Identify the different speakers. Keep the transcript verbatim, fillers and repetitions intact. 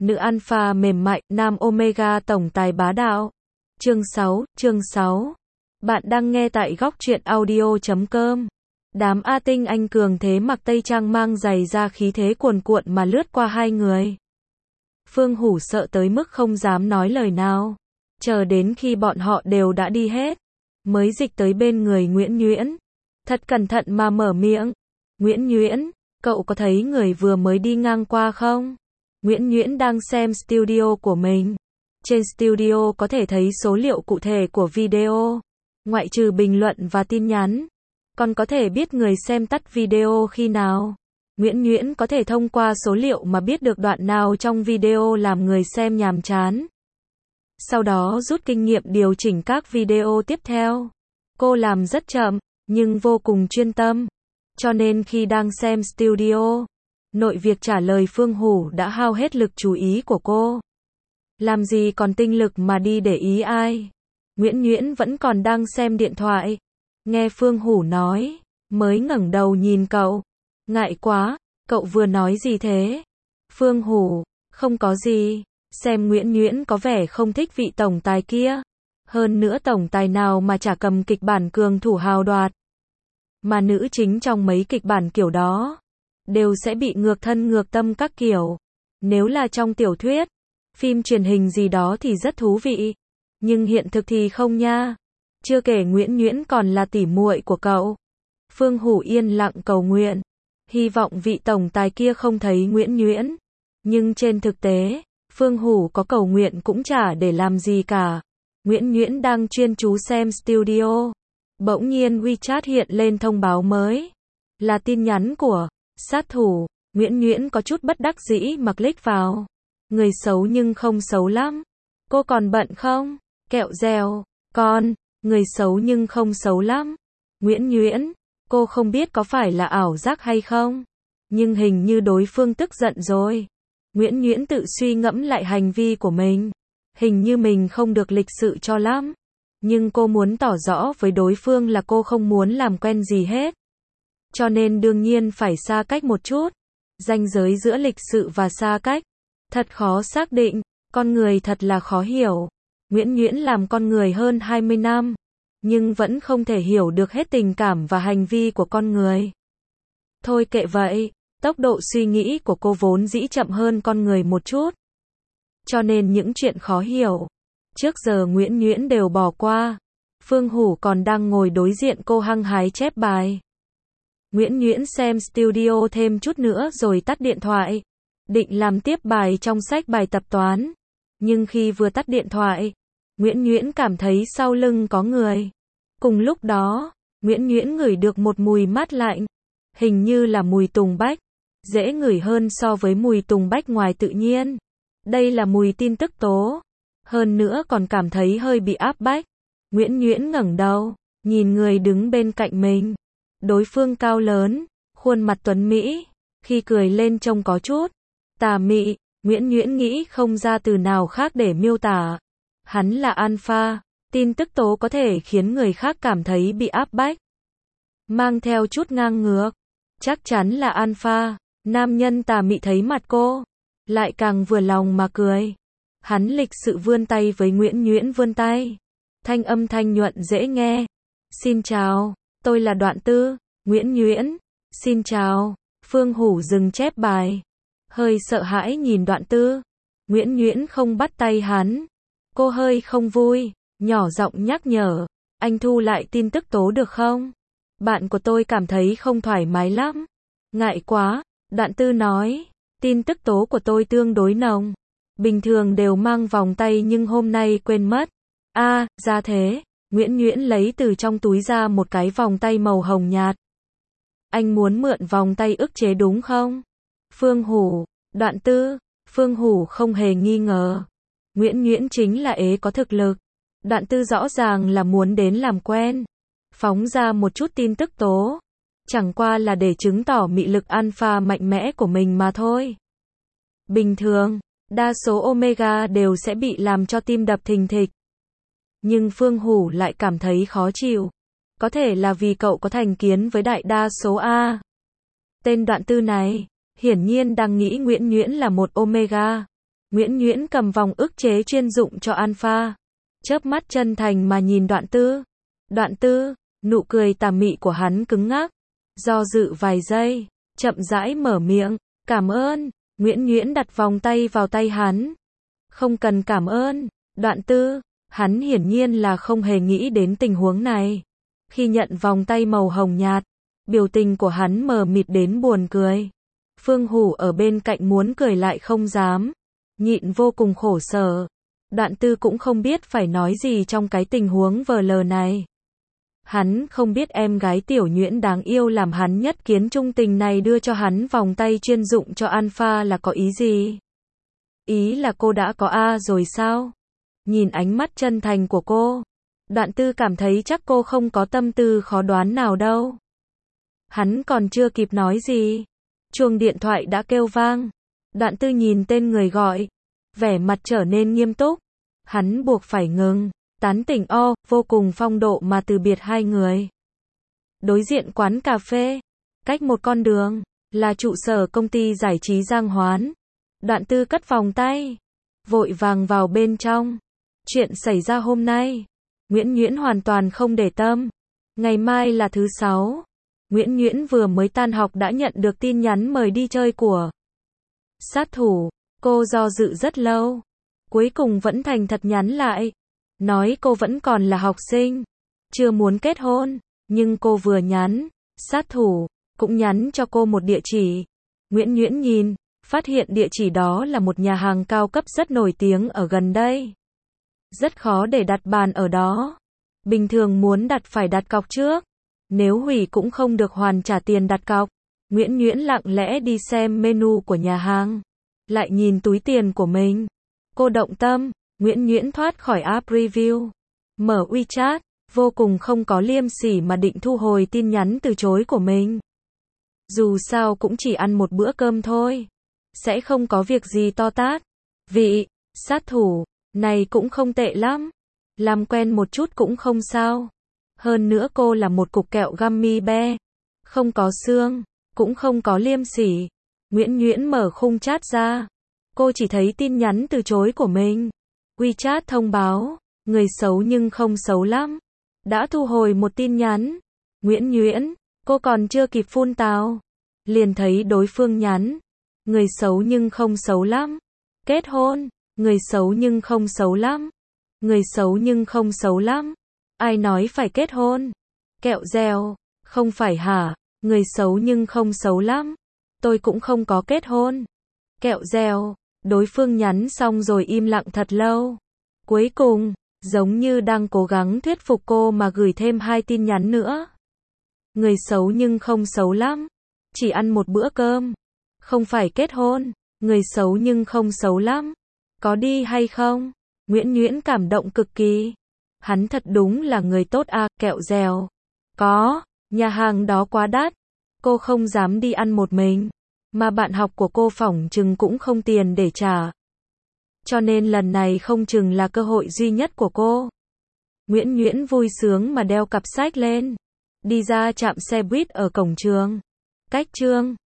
Speaker 1: nữ alpha mềm mại, nam omega tổng tài bá đạo. Chương sáu, chương sáu. Bạn đang nghe tại góc truyện audio chấm com. Đám A Tinh Anh cường thế mặc tây trang mang giày ra khí thế cuồn cuộn mà lướt qua hai người. Phương Hủ sợ tới mức không dám nói lời nào. Chờ đến khi bọn họ đều đã đi hết, mới dịch tới bên người Nguyễn Nhuyễn. Thật cẩn thận mà mở miệng. Nguyễn Nhuyễn, cậu có thấy người vừa mới đi ngang qua không? Nguyễn Nhuyễn đang xem studio của mình. Trên studio có thể thấy số liệu cụ thể của video, ngoại trừ bình luận và tin nhắn. Còn có thể biết người xem tắt video khi nào. Nguyễn Nhuyễn có thể thông qua số liệu mà biết được đoạn nào trong video làm người xem nhàm chán. Sau đó rút kinh nghiệm điều chỉnh các video tiếp theo. Cô làm rất chậm, nhưng vô cùng chuyên tâm. Cho nên khi đang xem studio, nội việc trả lời Phương Hủ đã hao hết lực chú ý của cô. Làm gì còn tinh lực mà đi để ý ai. Nguyễn Nhuyễn vẫn còn đang xem điện thoại. Nghe Phương Hủ nói, mới ngẩng đầu nhìn cậu. Ngại quá, cậu vừa nói gì thế? Phương Hủ, không có gì. Xem Nguyễn Nhuyễn có vẻ không thích vị tổng tài kia. Hơn nữa tổng tài nào mà chả cầm kịch bản cường thủ hào đoạt. Mà nữ chính trong mấy kịch bản kiểu đó, đều sẽ bị ngược thân ngược tâm các kiểu. Nếu là trong tiểu thuyết, phim truyền hình gì đó thì rất thú vị. Nhưng hiện thực thì không nha. Chưa kể Nguyễn Nhuyễn còn là tỉ muội của cậu. Phương Hủ yên lặng cầu nguyện. Hy vọng vị tổng tài kia không thấy Nguyễn Nhuyễn. Nhưng trên thực tế, Phương Hủ có cầu nguyện cũng chả để làm gì cả. Nguyễn Nhuyễn đang chuyên chú xem studio. Bỗng nhiên WeChat hiện lên thông báo mới. Là tin nhắn của sát thủ. Nguyễn Nhuyễn có chút bất đắc dĩ mà click vào. Người xấu nhưng không xấu lắm. Cô còn bận không? Kẹo dẻo. Con, người xấu nhưng không xấu lắm. Nguyễn Nhuyễn, cô không biết có phải là ảo giác hay không? Nhưng hình như đối phương tức giận rồi. Nguyễn Nhuyễn tự suy ngẫm lại hành vi của mình. Hình như mình không được lịch sự cho lắm. Nhưng cô muốn tỏ rõ với đối phương là cô không muốn làm quen gì hết. Cho nên đương nhiên phải xa cách một chút. Ranh giới giữa lịch sự và xa cách thật khó xác định, con người thật là khó hiểu. Nguyễn Nhuyễn làm con người hơn hai mươi năm, nhưng vẫn không thể hiểu được hết tình cảm và hành vi của con người. Thôi kệ vậy, tốc độ suy nghĩ của cô vốn dĩ chậm hơn con người một chút. Cho nên những chuyện khó hiểu, trước giờ Nguyễn Nhuyễn đều bỏ qua. Phương Hủ còn đang ngồi đối diện cô hăng hái chép bài. Nguyễn Nhuyễn xem studio thêm chút nữa rồi tắt điện thoại. Định làm tiếp bài trong sách bài tập toán. Nhưng khi vừa tắt điện thoại, Nguyễn Nhuyễn cảm thấy sau lưng có người. Cùng lúc đó, Nguyễn Nhuyễn ngửi được một mùi mát lạnh. Hình như là mùi tùng bách. Dễ ngửi hơn so với mùi tùng bách ngoài tự nhiên. Đây là mùi tin tức tố. Hơn nữa còn cảm thấy hơi bị áp bách. Nguyễn Nhuyễn ngẩng đầu, nhìn người đứng bên cạnh mình. Đối phương cao lớn, khuôn mặt tuấn mỹ, khi cười lên trông có chút tà mị. Nguyễn Nhuyễn nghĩ không ra từ nào khác để miêu tả. Hắn là alpha, tin tức tố có thể khiến người khác cảm thấy bị áp bách, mang theo chút ngang ngược. Chắc chắn là alpha. Nam nhân tà mị thấy mặt cô, lại càng vừa lòng mà cười. Hắn lịch sự vươn tay với Nguyễn Nhuyễn vươn tay. Thanh âm thanh nhuận dễ nghe. Xin chào, tôi là Đoạn Tư. Nguyễn Nhuyễn, xin chào. Phương Hủ dừng chép bài, hơi sợ hãi nhìn Đoạn Tư. Nguyễn Nhuyễn không bắt tay hắn. Cô hơi không vui, nhỏ giọng nhắc nhở. Anh thu lại tin tức tố được không? Bạn của tôi cảm thấy không thoải mái lắm. Ngại quá, Đoạn Tư nói. Tin tức tố của tôi tương đối nồng. Bình thường đều mang vòng tay nhưng hôm nay quên mất. A, à, ra thế. Nguyễn Nhuyễn lấy từ trong túi ra một cái vòng tay màu hồng nhạt. Anh muốn mượn vòng tay ức chế đúng không? Phương Hủ, Đoạn Tư. Phương Hủ không hề nghi ngờ. Nguyễn Nhuyễn chính là ế có thực lực. Đoạn Tư rõ ràng là muốn đến làm quen. Phóng ra một chút tin tức tố. Chẳng qua là để chứng tỏ mị lực alpha mạnh mẽ của mình mà thôi. Bình thường, đa số omega đều sẽ bị làm cho tim đập thình thịch. Nhưng Phương Hủ lại cảm thấy khó chịu. Có thể là vì cậu có thành kiến với đại đa số A. Tên Đoạn Tư này, hiển nhiên đang nghĩ Nguyễn Nhuyễn là một omega. Nguyễn Nguyễn cầm vòng ức chế chuyên dụng cho Alpha. Chớp mắt chân thành mà nhìn Đoạn Tư. Đoạn Tư, nụ cười tà mị của hắn cứng ngắc. Do dự vài giây, chậm rãi mở miệng. Cảm ơn. Nguyễn Nguyễn đặt vòng tay vào tay hắn. Không cần cảm ơn. Đoạn Tư, hắn hiển nhiên là không hề nghĩ đến tình huống này. Khi nhận vòng tay màu hồng nhạt, biểu tình của hắn mờ mịt đến buồn cười. Phương Hủ ở bên cạnh muốn cười lại không dám. Nhịn vô cùng khổ sở. Đoạn Tư cũng không biết phải nói gì trong cái tình huống vờ lờ này. Hắn không biết em gái Tiểu Nhuyễn đáng yêu làm hắn nhất kiến trung tình này đưa cho hắn vòng tay chuyên dụng cho Alpha là có ý gì? Ý là cô đã có A rồi sao? Nhìn ánh mắt chân thành của cô, Đoạn Tư cảm thấy chắc cô không có tâm tư khó đoán nào đâu. Hắn còn chưa kịp nói gì, chuông điện thoại đã kêu vang. Đoạn Tư nhìn tên người gọi, vẻ mặt trở nên nghiêm túc. Hắn buộc phải ngừng, tán tỉnh o, vô cùng phong độ mà từ biệt hai người. Đối diện quán cà phê, cách một con đường, là trụ sở công ty giải trí Giang Hoán. Đoạn Tư cất vòng tay, vội vàng vào bên trong. Chuyện xảy ra hôm nay, Nguyễn Nguyễn hoàn toàn không để tâm. Ngày mai là thứ sáu. Nguyễn Nguyễn vừa mới tan học đã nhận được tin nhắn mời đi chơi của sát thủ. Cô do dự rất lâu, cuối cùng vẫn thành thật nhắn lại. Nói cô vẫn còn là học sinh, chưa muốn kết hôn. Nhưng cô vừa nhắn, sát thủ cũng nhắn cho cô một địa chỉ. Nguyễn Nguyễn nhìn, phát hiện địa chỉ đó là một nhà hàng cao cấp rất nổi tiếng ở gần đây. Rất khó để đặt bàn ở đó. Bình thường muốn đặt phải đặt cọc trước. Nếu hủy cũng không được hoàn trả tiền đặt cọc. Nguyễn Nguyễn lặng lẽ đi xem menu của nhà hàng. Lại nhìn túi tiền của mình. Cô động tâm. Nguyễn Nguyễn thoát khỏi app review. Mở WeChat. Vô cùng không có liêm sỉ mà định thu hồi tin nhắn từ chối của mình. Dù sao cũng chỉ ăn một bữa cơm thôi. Sẽ không có việc gì to tát. Vị sát thủ này cũng không tệ lắm. Làm quen một chút cũng không sao. Hơn nữa cô là một cục kẹo gummy bear. Không có xương, cũng không có liêm sỉ. Nguyễn Nguyễn mở khung chat ra. Cô chỉ thấy tin nhắn từ chối của mình. WeChat thông báo, người xấu nhưng không xấu lắm. Đã thu hồi một tin nhắn. Nguyễn Nguyễn, cô còn chưa kịp phun tào. Liền thấy đối phương nhắn. Người xấu nhưng không xấu lắm. Kết hôn. Người xấu nhưng không xấu lắm. Người xấu nhưng không xấu lắm. Ai nói phải kết hôn? Kẹo dẻo, không phải hả? Người xấu nhưng không xấu lắm. Tôi cũng không có kết hôn. Kẹo dẻo, đối phương nhắn xong rồi im lặng thật lâu. Cuối cùng, giống như đang cố gắng thuyết phục cô mà gửi thêm hai tin nhắn nữa. Người xấu nhưng không xấu lắm. Chỉ ăn một bữa cơm. Không phải kết hôn. Người xấu nhưng không xấu lắm. Có đi hay không? Nguyễn Nguyễn cảm động cực kỳ. Hắn thật đúng là người tốt à, kẹo dẻo. Có, nhà hàng đó quá đắt. Cô không dám đi ăn một mình. Mà bạn học của cô phỏng chừng cũng không tiền để trả. Cho nên lần này không chừng là cơ hội duy nhất của cô. Nguyễn Nguyễn vui sướng mà đeo cặp sách lên. Đi ra trạm xe buýt ở cổng trường. Cách trường.